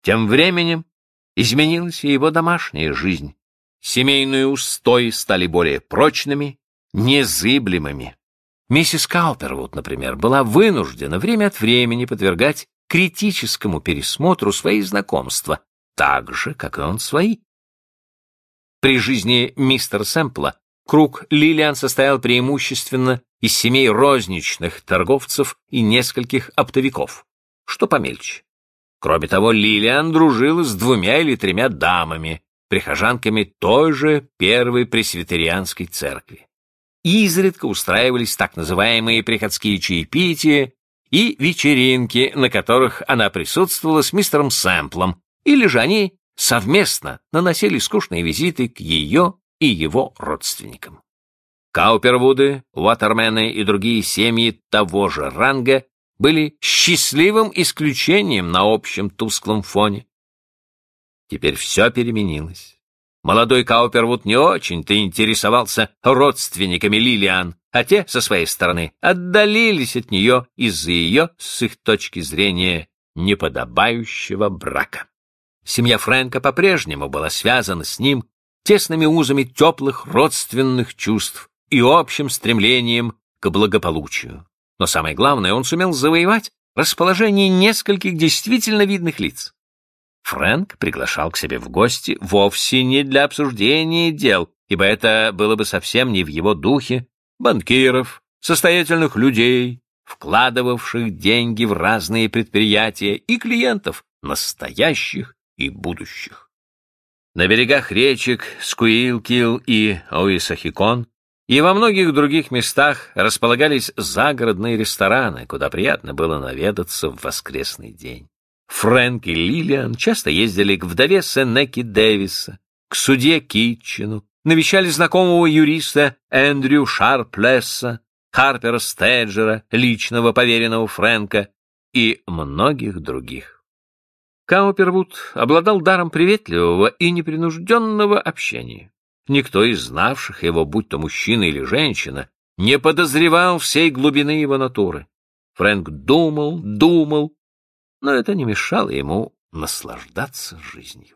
Тем временем изменилась и его домашняя жизнь. Семейные устои стали более прочными, незыблемыми. Миссис Каупервуд, например, была вынуждена время от времени подвергать критическому пересмотру свои знакомства, так же, как и он свои. При жизни мистера Сэмпла круг Лилиан состоял преимущественно из семей розничных торговцев и нескольких оптовиков, что помельче. Кроме того, Лилиан дружила с 2 или 3 дамами, прихожанками той же первой пресвитерианской церкви. Изредка устраивались так называемые приходские чаепития и вечеринки, на которых она присутствовала с мистером Сэмплом, или же они совместно наносили скучные визиты к ее и его родственникам. Каупервуды, Уотермены и другие семьи того же ранга были счастливым исключением на общем тусклом фоне. Теперь все переменилось. Молодой Каупервуд не очень-то интересовался родственниками Лилиан, а те, со своей стороны, отдалились от нее из-за ее, с их точки зрения, неподобающего брака. Семья Фрэнка по-прежнему была связана с ним тесными узами теплых родственных чувств и общим стремлением к благополучию. Но самое главное, он сумел завоевать расположение нескольких действительно видных лиц. Фрэнк приглашал к себе в гости вовсе не для обсуждения дел, ибо это было бы совсем не в его духе, банкиров, состоятельных людей, вкладывавших деньги в разные предприятия, и клиентов, настоящих и будущих. На берегах речек Скуилкил и Уисахикон и во многих других местах располагались загородные рестораны, куда приятно было наведаться в воскресный день. Фрэнк и Лилиан часто ездили к вдове Сенеки Дэвиса, к судье Китчену, навещали знакомого юриста Эндрю Шарплесса, Харпера Стеджера, личного поверенного Фрэнка и многих других. Каупервуд обладал даром приветливого и непринужденного общения. Никто из знавших его, будь то мужчина или женщина, не подозревал всей глубины его натуры. Фрэнк думал, но это не мешало ему наслаждаться жизнью.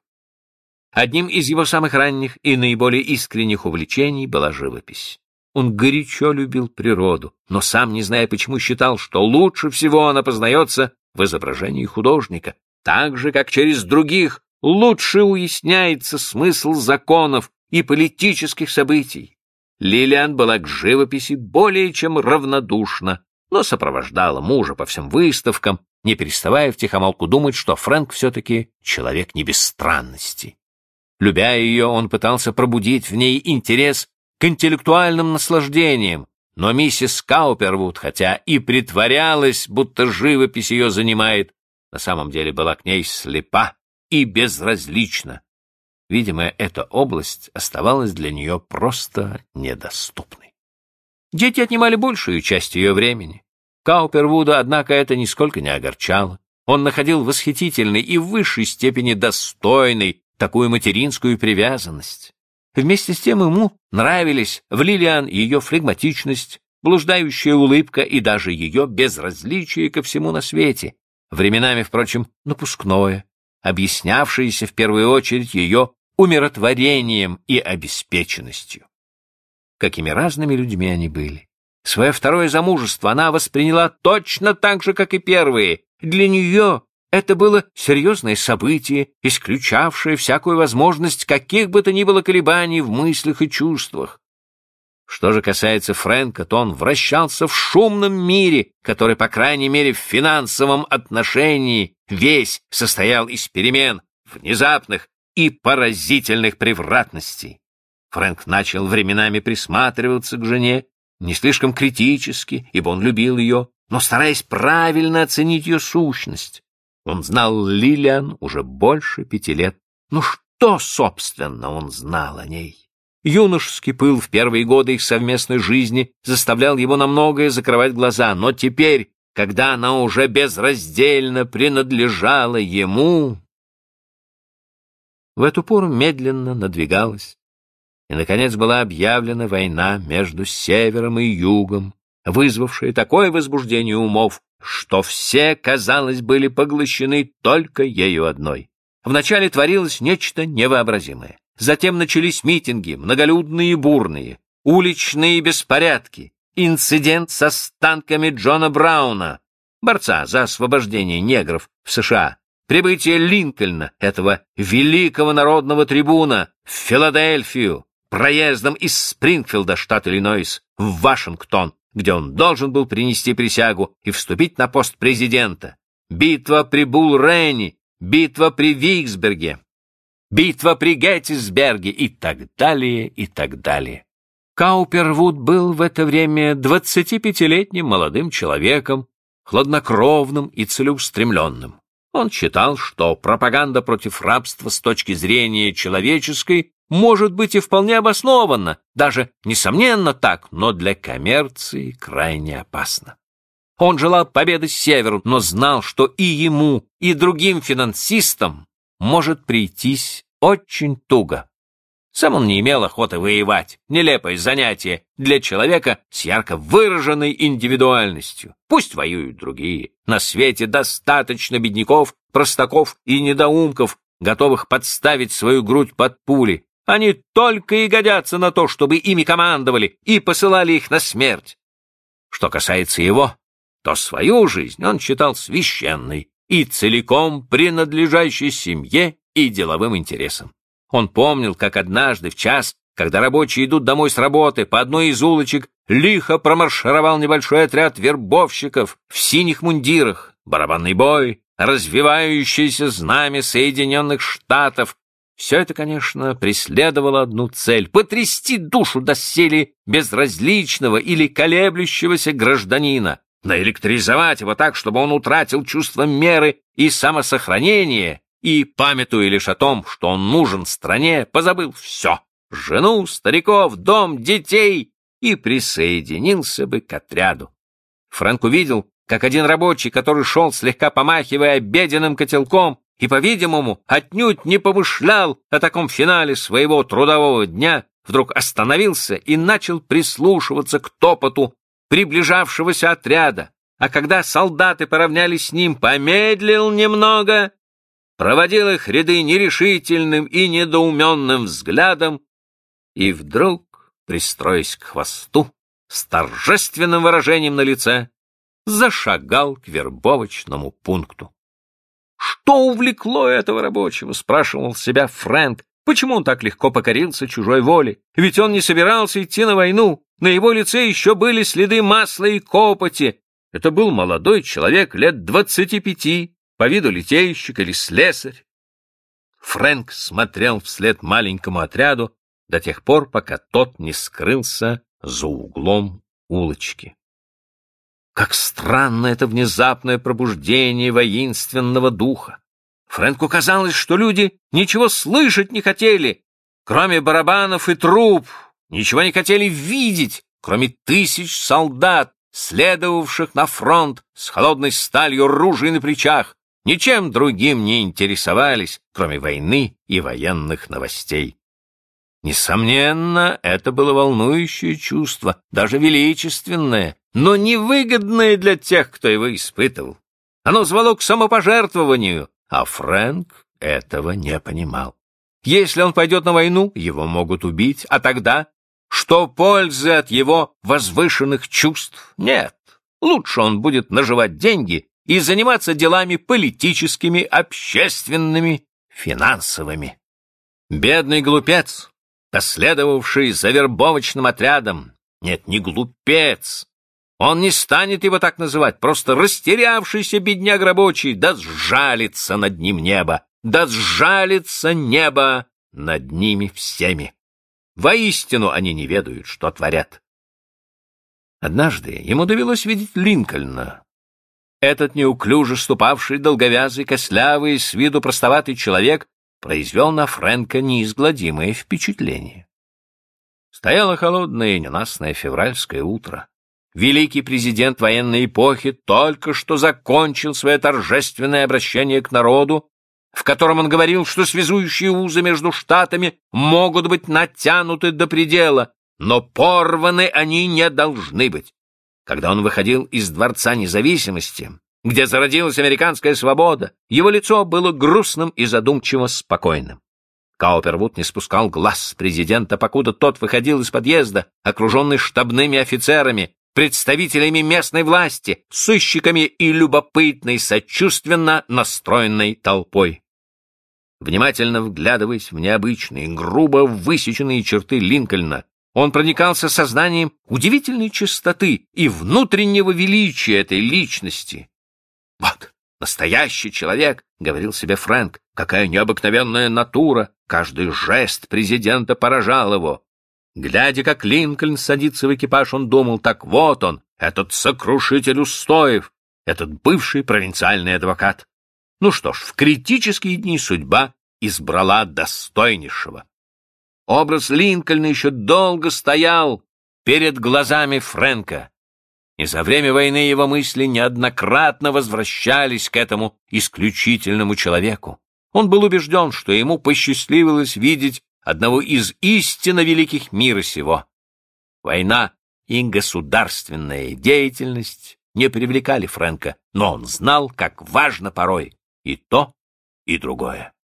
Одним из его самых ранних и наиболее искренних увлечений была живопись. Он горячо любил природу, но сам, не зная почему, считал, что лучше всего она познается в изображении художника, так же, как через других лучше уясняется смысл законов и политических событий. Лилиан была к живописи более чем равнодушна, но сопровождала мужа по всем выставкам, не переставая втихомолку думать, что Фрэнк все-таки человек не без странностей. Любя ее, он пытался пробудить в ней интерес к интеллектуальным наслаждениям, но миссис Каупервуд, хотя и притворялась, будто живопись ее занимает, на самом деле была к ней слепа и безразлична. Видимо, эта область оставалась для нее просто недоступной. Дети отнимали большую часть ее времени. Каупервуда, однако, это нисколько не огорчало. Он находил восхитительной и в высшей степени достойной такую материнскую привязанность. Вместе с тем ему нравились в Лилиан ее флегматичность, блуждающая улыбка и даже ее безразличие ко всему на свете, временами, впрочем, напускное, объяснявшееся в первую очередь ее умиротворением и обеспеченностью. Какими разными людьми они были. Свое второе замужество она восприняла точно так же, как и первые. Для нее это было серьезное событие, исключавшее всякую возможность каких бы то ни было колебаний в мыслях и чувствах. Что же касается Фрэнка, то он вращался в шумном мире, который, по крайней мере, в финансовом отношении весь состоял из перемен, внезапных и поразительных превратностей. Фрэнк начал временами присматриваться к жене, не слишком критически, ибо он любил ее, но стараясь правильно оценить ее сущность. Он знал Лилиан уже больше 5 лет. Но что, собственно, он знал о ней? Юношеский пыл в первые годы их совместной жизни заставлял его на многое закрывать глаза, но теперь, когда она уже безраздельно принадлежала ему, в эту пору медленно надвигалась, и, наконец, была объявлена война между севером и югом, вызвавшая такое возбуждение умов, что все, казалось, были поглощены только ею одной. вначале творилось нечто невообразимое. Затем начались митинги, многолюдные и бурные, уличные беспорядки, инцидент со останками Джона Брауна, борца за освобождение негров в США, прибытие Линкольна, этого великого народного трибуна, в Филадельфию, проездом из Спрингфилда, штат Иллинойс, в Вашингтон, где он должен был принести присягу и вступить на пост президента, битва при Булл-Ране, битва при Виксберге, битва при Геттисберге и так далее, и так далее. Каупервуд был в это время 25-летним молодым человеком, хладнокровным и целеустремленным. Он считал, что пропаганда против рабства с точки зрения человеческой может быть и вполне обоснованна, даже, несомненно, так, но для коммерции крайне опасно. Он желал победы Северу, но знал, что и ему, и другим финансистам может прийтись очень туго. Сам он не имел охоты воевать, нелепое занятие для человека с ярко выраженной индивидуальностью. Пусть воюют другие. На свете достаточно бедняков, простаков и недоумков, готовых подставить свою грудь под пули. Они только и годятся на то, чтобы ими командовали и посылали их на смерть. Что касается его, то свою жизнь он считал священной и целиком принадлежащей семье и деловым интересам. Он помнил, как однажды в час, когда рабочие идут домой с работы, по одной из улочек лихо промаршировал небольшой отряд вербовщиков в синих мундирах, барабанный бой, развивающееся знамя Соединенных Штатов. Все это, конечно, преследовало одну цель — потрясти душу доселе безразличного или колеблющегося гражданина, наэлектризовать его так, чтобы он утратил чувство меры и самосохранения, и, памятуя лишь о том, что он нужен стране, позабыл все — жену, стариков, дом, детей — и присоединился бы к отряду. Фрэнк увидел, как один рабочий, который шел, слегка помахивая обеденным котелком, и, по-видимому, отнюдь не помышлял о таком финале своего трудового дня, вдруг остановился и начал прислушиваться к топоту приближавшегося отряда, а когда солдаты поравнялись с ним, помедлил немного, проводил их ряды нерешительным и недоуменным взглядом и вдруг, пристроясь к хвосту, с торжественным выражением на лице, зашагал к вербовочному пункту. Что увлекло этого рабочего, спрашивал себя Фрэнк. Почему он так легко покорился чужой воле? Ведь он не собирался идти на войну. На его лице еще были следы масла и копоти. Это был молодой человек лет 25, по виду литейщик или слесарь. Фрэнк смотрел вслед маленькому отряду до тех пор, пока тот не скрылся за углом улочки. Как странно это внезапное пробуждение воинственного духа! Фрэнку казалось, что люди ничего слышать не хотели, кроме барабанов и труб, ничего не хотели видеть, кроме тысяч солдат, следовавших на фронт с холодной сталью ружей на плечах, ничем другим не интересовались, кроме войны и военных новостей. Несомненно, это было волнующее чувство, даже величественное, но невыгодное для тех, кто его испытывал. Оно звало к самопожертвованию, а Фрэнк этого не понимал. Если он пойдет на войну, его могут убить, а тогда что пользы от его возвышенных чувств? Нет, лучше он будет наживать деньги и заниматься делами политическими, общественными, финансовыми. Бедный глупец, последовавший за вербовочным отрядом. Нет, не глупец. Он не станет его так называть, просто растерявшийся бедняк рабочий, да сжалится над ним небо, да сжалится небо над ними всеми. Воистину они не ведают, что творят. Однажды ему довелось видеть Линкольна. Этот неуклюже ступавший, долговязый, костлявый, с виду простоватый человек произвел на Фрэнка неизгладимое впечатление. Стояло холодное и ненастное февральское утро. Великий президент военной эпохи только что закончил свое торжественное обращение к народу, в котором он говорил, что связующие узы между штатами могут быть натянуты до предела, но порваны они не должны быть. Когда он выходил из Дворца Независимости, где зародилась американская свобода, его лицо было грустным и задумчиво спокойным. Каупервуд не спускал глаз с президента, покуда тот выходил из подъезда, окруженный штабными офицерами, представителями местной власти, сыщиками и любопытной, сочувственно настроенной толпой. Внимательно вглядываясь в необычные, грубо высеченные черты Линкольна, он проникался сознанием удивительной чистоты и внутреннего величия этой личности. «Вот, настоящий человек», — говорил себе Фрэнк, — «какая необыкновенная натура! Каждый жест президента поражал его». Глядя, как Линкольн садится в экипаж, он думал: так вот он, этот сокрушитель устоев, этот бывший провинциальный адвокат. Ну что ж, в критические дни судьба избрала достойнейшего. Образ Линкольна еще долго стоял перед глазами Фрэнка, и за время войны его мысли неоднократно возвращались к этому исключительному человеку. Он был убежден, что ему посчастливилось видеть одного из истинно великих мира сего. Война и государственная деятельность не привлекали Фрэнка, но он знал, как важно порой и то, и другое.